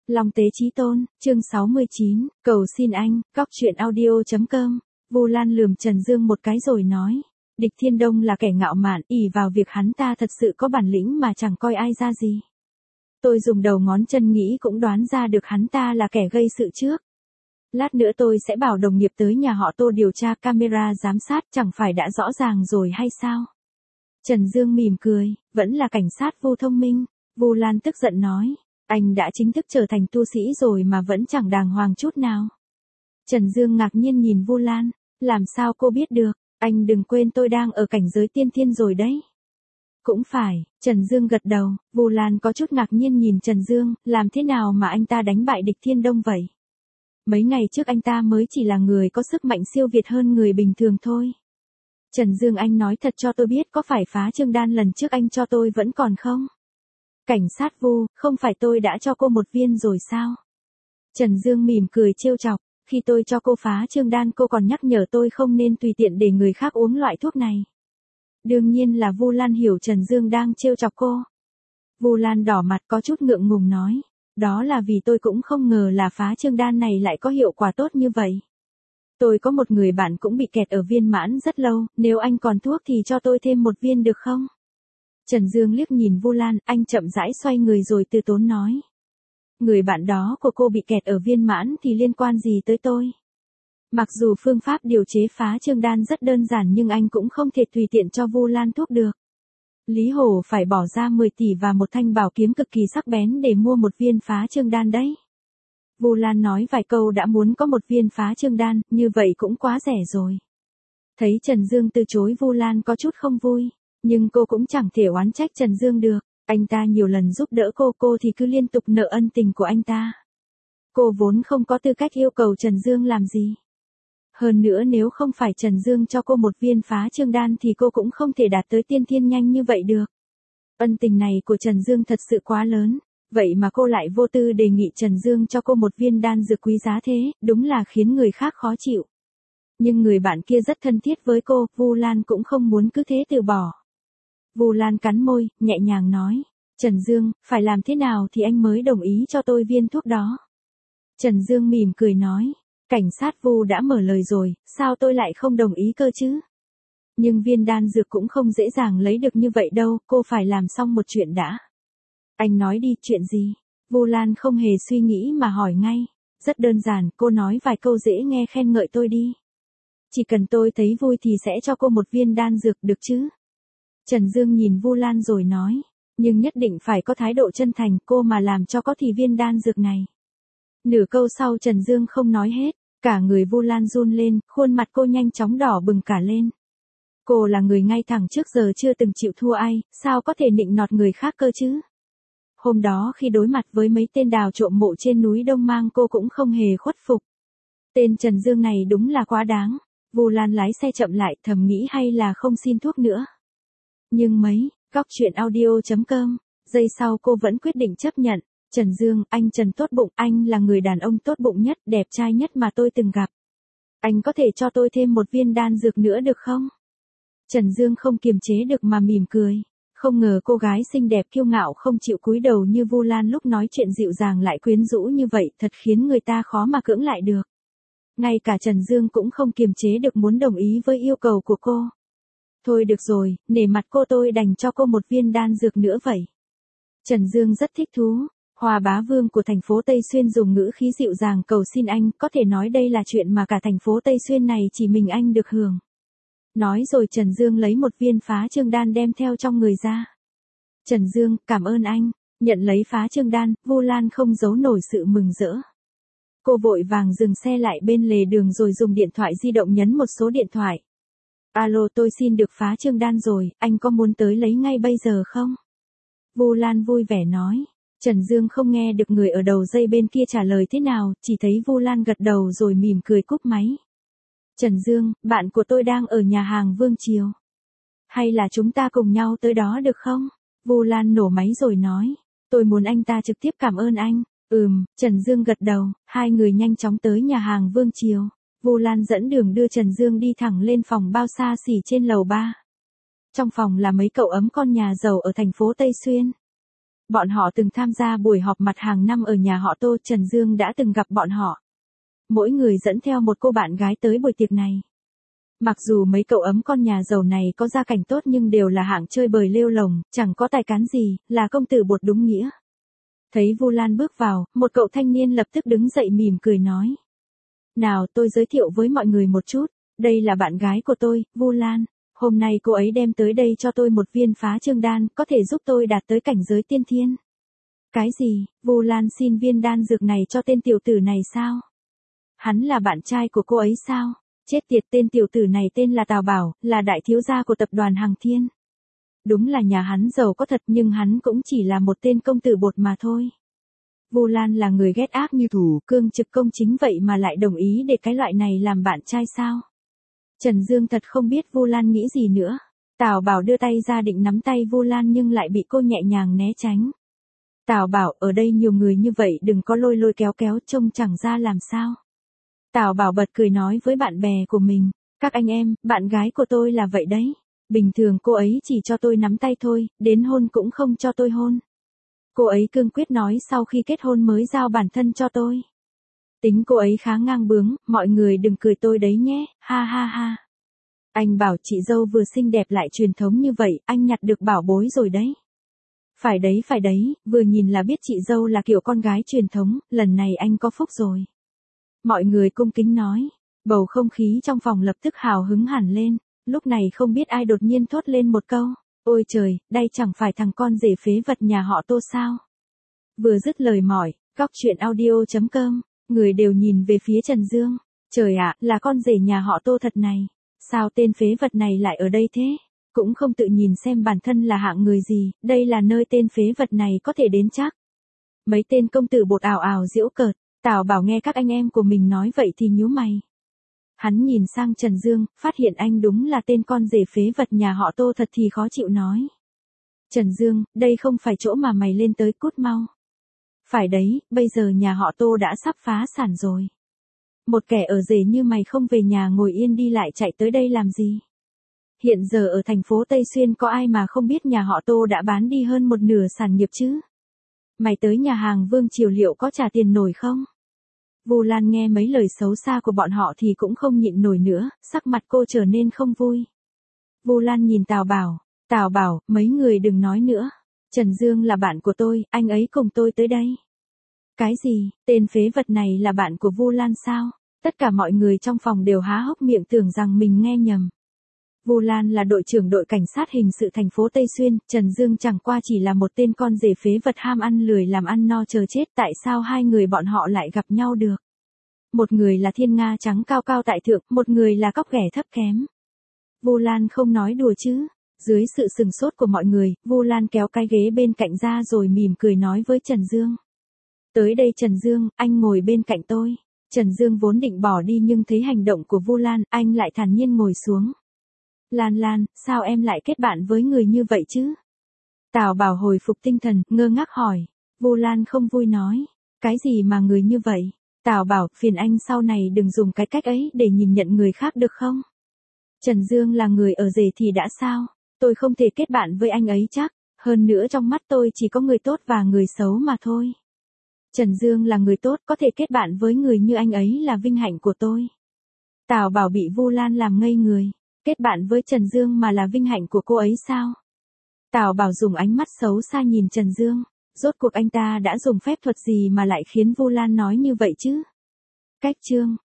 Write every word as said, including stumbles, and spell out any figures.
Long Tế Chí Tôn, chương sáu mươi chín, cầu xin anh, cóc truyện audio.com. Vu Lan lườm Trần Dương một cái rồi nói, Địch Thiên Đông là kẻ ngạo mạn, ỷ vào việc hắn ta thật sự có bản lĩnh mà chẳng coi ai ra gì. Tôi dùng đầu ngón chân nghĩ cũng đoán ra được hắn ta là kẻ gây sự trước. Lát nữa tôi sẽ bảo đồng nghiệp tới nhà họ Tô điều tra camera giám sát, chẳng phải đã rõ ràng rồi hay sao? Trần Dương mỉm cười, vẫn là cảnh sát Vu thông minh. Vu Lan tức giận nói, anh đã chính thức trở thành tu sĩ rồi mà vẫn chẳng đàng hoàng chút nào. Trần Dương ngạc nhiên nhìn Vu Lan, làm sao cô biết được, anh đừng quên tôi đang ở cảnh giới tiên thiên rồi đấy. Cũng phải, Trần Dương gật đầu. Vu Lan có chút ngạc nhiên nhìn Trần Dương, làm thế nào mà anh ta đánh bại Địch Thiên Đông vậy? Mấy ngày trước anh ta mới chỉ là người có sức mạnh siêu việt hơn người bình thường thôi. Trần Dương, anh nói thật cho tôi biết, có phải phá trương đan lần trước anh cho tôi vẫn còn không? Cảnh sát Vu, không phải tôi đã cho cô một viên rồi sao? Trần Dương mỉm cười trêu chọc, khi tôi cho cô phá trương đan cô còn nhắc nhở tôi không nên tùy tiện để người khác uống loại thuốc này. Đương nhiên là Vu Lan hiểu Trần Dương đang trêu chọc cô. Vu Lan đỏ mặt có chút ngượng ngùng nói, đó là vì tôi cũng không ngờ là phá trương đan này lại có hiệu quả tốt như vậy. Tôi có một người bạn cũng bị kẹt ở viên mãn rất lâu, nếu anh còn thuốc thì cho tôi thêm một viên được không? Trần Dương liếc nhìn Vu Lan, anh chậm rãi xoay người rồi từ tốn nói. Người bạn đó của cô bị kẹt ở viên mãn thì liên quan gì tới tôi? Mặc dù phương pháp điều chế phá trương đan rất đơn giản nhưng anh cũng không thể tùy tiện cho Vu Lan thuốc được. Lý Hổ phải bỏ ra mười tỷ và một thanh bảo kiếm cực kỳ sắc bén để mua một viên phá trương đan đấy. Vu Lan nói vài câu đã muốn có một viên phá trương đan, như vậy cũng quá rẻ rồi. Thấy Trần Dương từ chối, Vu Lan có chút không vui, nhưng cô cũng chẳng thể oán trách Trần Dương được, anh ta nhiều lần giúp đỡ cô, cô thì cứ liên tục nợ ân tình của anh ta. Cô vốn không có tư cách yêu cầu Trần Dương làm gì. Hơn nữa nếu không phải Trần Dương cho cô một viên phá trương đan thì cô cũng không thể đạt tới tiên thiên nhanh như vậy được. Ân tình này của Trần Dương thật sự quá lớn, vậy mà cô lại vô tư đề nghị Trần Dương cho cô một viên đan dược quý giá thế, đúng là khiến người khác khó chịu. Nhưng người bạn kia rất thân thiết với cô, Vu Lan cũng không muốn cứ thế từ bỏ. Vu Lan cắn môi, nhẹ nhàng nói, Trần Dương, phải làm thế nào thì anh mới đồng ý cho tôi viên thuốc đó? Trần Dương mỉm cười nói, cảnh sát Vu đã mở lời rồi, sao tôi lại không đồng ý cơ chứ? Nhưng viên đan dược cũng không dễ dàng lấy được như vậy đâu, cô phải làm xong một chuyện đã. Anh nói đi, chuyện gì? Vu Lan không hề suy nghĩ mà hỏi ngay. Rất đơn giản, cô nói vài câu dễ nghe khen ngợi tôi đi. Chỉ cần tôi thấy vui thì sẽ cho cô một viên đan dược được chứ? Trần Dương nhìn Vu Lan rồi nói, nhưng nhất định phải có thái độ chân thành, cô mà làm cho có thì viên đan dược này. Nửa câu sau Trần Dương không nói hết, cả người Vu Lan run lên, khuôn mặt cô nhanh chóng đỏ bừng cả lên. Cô là người ngay thẳng, trước giờ chưa từng chịu thua ai, sao có thể nịnh nọt người khác cơ chứ? Hôm đó khi đối mặt với mấy tên đào trộm mộ trên núi Đông Mang, cô cũng không hề khuất phục. Tên Trần Dương này đúng là quá đáng. Vu Lan lái xe chậm lại, thầm nghĩ hay là không xin thuốc nữa. Nhưng mấy, cóc truyện audio.com, giây sau cô vẫn quyết định chấp nhận. Trần Dương, anh Trần tốt bụng, anh là người đàn ông tốt bụng nhất, đẹp trai nhất mà tôi từng gặp. Anh có thể cho tôi thêm một viên đan dược nữa được không? Trần Dương không kiềm chế được mà mỉm cười. Không ngờ cô gái xinh đẹp kiêu ngạo không chịu cúi đầu như Vu Lan lúc nói chuyện dịu dàng lại quyến rũ như vậy, thật khiến người ta khó mà cưỡng lại được. Ngay cả Trần Dương cũng không kiềm chế được muốn đồng ý với yêu cầu của cô. Thôi được rồi, nể mặt cô tôi đành cho cô một viên đan dược nữa vậy. Trần Dương rất thích thú. Hòa bá vương của thành phố Tây Xuyên dùng ngữ khí dịu dàng cầu xin anh, có thể nói đây là chuyện mà cả thành phố Tây Xuyên này chỉ mình anh được hưởng. Nói rồi Trần Dương lấy một viên phá trương đan đem theo trong người ra. Trần Dương, cảm ơn anh. Nhận lấy phá trương đan, Vu Lan không giấu nổi sự mừng rỡ. Cô vội vàng dừng xe lại bên lề đường rồi dùng điện thoại di động nhấn một số điện thoại. Alo, tôi xin được phá trương đan rồi, anh có muốn tới lấy ngay bây giờ không? Vu Lan vui vẻ nói. Trần Dương không nghe được người ở đầu dây bên kia trả lời thế nào, chỉ thấy Vu Lan gật đầu rồi mỉm cười cúp máy. Trần Dương, bạn của tôi đang ở nhà hàng Vương Triều. Hay là chúng ta cùng nhau tới đó được không? Vu Lan nổ máy rồi nói. Tôi muốn anh ta trực tiếp cảm ơn anh. Ừm, Trần Dương gật đầu, hai người nhanh chóng tới nhà hàng Vương Triều. Vu Lan dẫn đường đưa Trần Dương đi thẳng lên phòng bao xa xỉ trên lầu ba. Trong phòng là mấy cậu ấm con nhà giàu ở thành phố Tây Xuyên. Bọn họ từng tham gia buổi họp mặt hàng năm ở nhà họ Tô, Trần Dương đã từng gặp bọn họ. Mỗi người dẫn theo một cô bạn gái tới buổi tiệc này. Mặc dù mấy cậu ấm con nhà giàu này có gia cảnh tốt nhưng đều là hạng chơi bời lêu lồng, chẳng có tài cán gì, là công tử bột đúng nghĩa. Thấy Vu Lan bước vào, một cậu thanh niên lập tức đứng dậy mỉm cười nói. Nào, tôi giới thiệu với mọi người một chút, đây là bạn gái của tôi, Vu Lan. Hôm nay cô ấy đem tới đây cho tôi một viên phá trương đan, có thể giúp tôi đạt tới cảnh giới tiên thiên. Cái gì, Vu Lan xin viên đan dược này cho tên tiểu tử này sao? Hắn là bạn trai của cô ấy sao? Chết tiệt, tên tiểu tử này tên là Tào Bảo, là đại thiếu gia của tập đoàn Hằng Thiên. Đúng là nhà hắn giàu có thật nhưng hắn cũng chỉ là một tên công tử bột mà thôi. Vu Lan là người ghét ác như thù, cương trực công chính vậy mà lại đồng ý để cái loại này làm bạn trai sao? Trần Dương thật không biết Vu Lan nghĩ gì nữa. Tào Bảo đưa tay ra định nắm tay Vu Lan nhưng lại bị cô nhẹ nhàng né tránh. Tào Bảo, ở đây nhiều người như vậy đừng có lôi lôi kéo kéo trông chẳng ra làm sao. Tào Bảo bật cười nói với bạn bè của mình, các anh em, bạn gái của tôi là vậy đấy. Bình thường cô ấy chỉ cho tôi nắm tay thôi, đến hôn cũng không cho tôi hôn. Cô ấy cương quyết nói sau khi kết hôn mới giao bản thân cho tôi. Tính cô ấy khá ngang bướng, mọi người đừng cười tôi đấy nhé, ha ha ha. Anh bảo chị dâu vừa xinh đẹp lại truyền thống như vậy, anh nhặt được bảo bối rồi đấy. Phải đấy phải đấy, vừa nhìn là biết chị dâu là kiểu con gái truyền thống, lần này anh có phúc rồi. Mọi người cung kính nói, bầu không khí trong phòng lập tức hào hứng hẳn lên, lúc này không biết ai đột nhiên thốt lên một câu, ôi trời, đây chẳng phải thằng con rể phế vật nhà họ Tô sao. Vừa dứt lời mỏi, góc truyện audio chấm com, người đều nhìn về phía Trần Dương, trời ạ, là con rể nhà họ Tô thật này, sao tên phế vật này lại ở đây thế, cũng không tự nhìn xem bản thân là hạng người gì, đây là nơi tên phế vật này có thể đến chắc. Mấy tên công tử bột ảo ảo giễu cợt. Tào Bảo nghe các anh em của mình nói vậy thì nhíu mày. Hắn nhìn sang Trần Dương, phát hiện anh đúng là tên con rể phế vật nhà họ Tô thật thì khó chịu nói. Trần Dương, đây không phải chỗ mà mày lên tới, cút mau. Phải đấy, bây giờ nhà họ Tô đã sắp phá sản rồi. Một kẻ ở rể như mày không về nhà ngồi yên đi lại chạy tới đây làm gì? Hiện giờ ở thành phố Tây Xuyên có ai mà không biết nhà họ Tô đã bán đi hơn một nửa sản nghiệp chứ? Mày tới nhà hàng Vương Triều liệu có trả tiền nổi không? Vu Lan nghe mấy lời xấu xa của bọn họ thì cũng không nhịn nổi nữa, sắc mặt cô trở nên không vui. Vu Lan nhìn Tào Bảo, Tào Bảo, mấy người đừng nói nữa. Trần Dương là bạn của tôi, anh ấy cùng tôi tới đây. Cái gì, tên phế vật này là bạn của Vu Lan sao? Tất cả mọi người trong phòng đều há hốc miệng tưởng rằng mình nghe nhầm. Vu Lan là đội trưởng đội cảnh sát hình sự thành phố Tây Xuyên, Trần Dương chẳng qua chỉ là một tên con rể phế vật ham ăn lười làm ăn no chờ chết, tại sao hai người bọn họ lại gặp nhau được? Một người là thiên nga trắng cao cao tại thượng, một người là cóc ghẻ thấp kém. Vu Lan không nói đùa chứ? Dưới sự sừng sốt của mọi người, Vu Lan kéo cái ghế bên cạnh ra rồi mỉm cười nói với Trần Dương. Tới đây Trần Dương, anh ngồi bên cạnh tôi. Trần Dương vốn định bỏ đi nhưng thấy hành động của Vu Lan, anh lại thản nhiên ngồi xuống. Lan Lan, sao em lại kết bạn với người như vậy chứ? Tào Bảo hồi phục tinh thần, ngơ ngác hỏi. Vu Lan không vui nói. Cái gì mà người như vậy? Tào Bảo, phiền anh sau này đừng dùng cái cách ấy để nhìn nhận người khác được không? Trần Dương là người ở rể thì đã sao? Tôi không thể kết bạn với anh ấy chắc. Hơn nữa trong mắt tôi chỉ có người tốt và người xấu mà thôi. Trần Dương là người tốt, có thể kết bạn với người như anh ấy là vinh hạnh của tôi. Tào Bảo bị Vu Lan làm ngây người. Kết bạn với Trần Dương mà là vinh hạnh của cô ấy sao? Tào Bảo dùng ánh mắt xấu xa nhìn Trần Dương. Rốt cuộc anh ta đã dùng phép thuật gì mà lại khiến Vu Lan nói như vậy chứ? Cách chương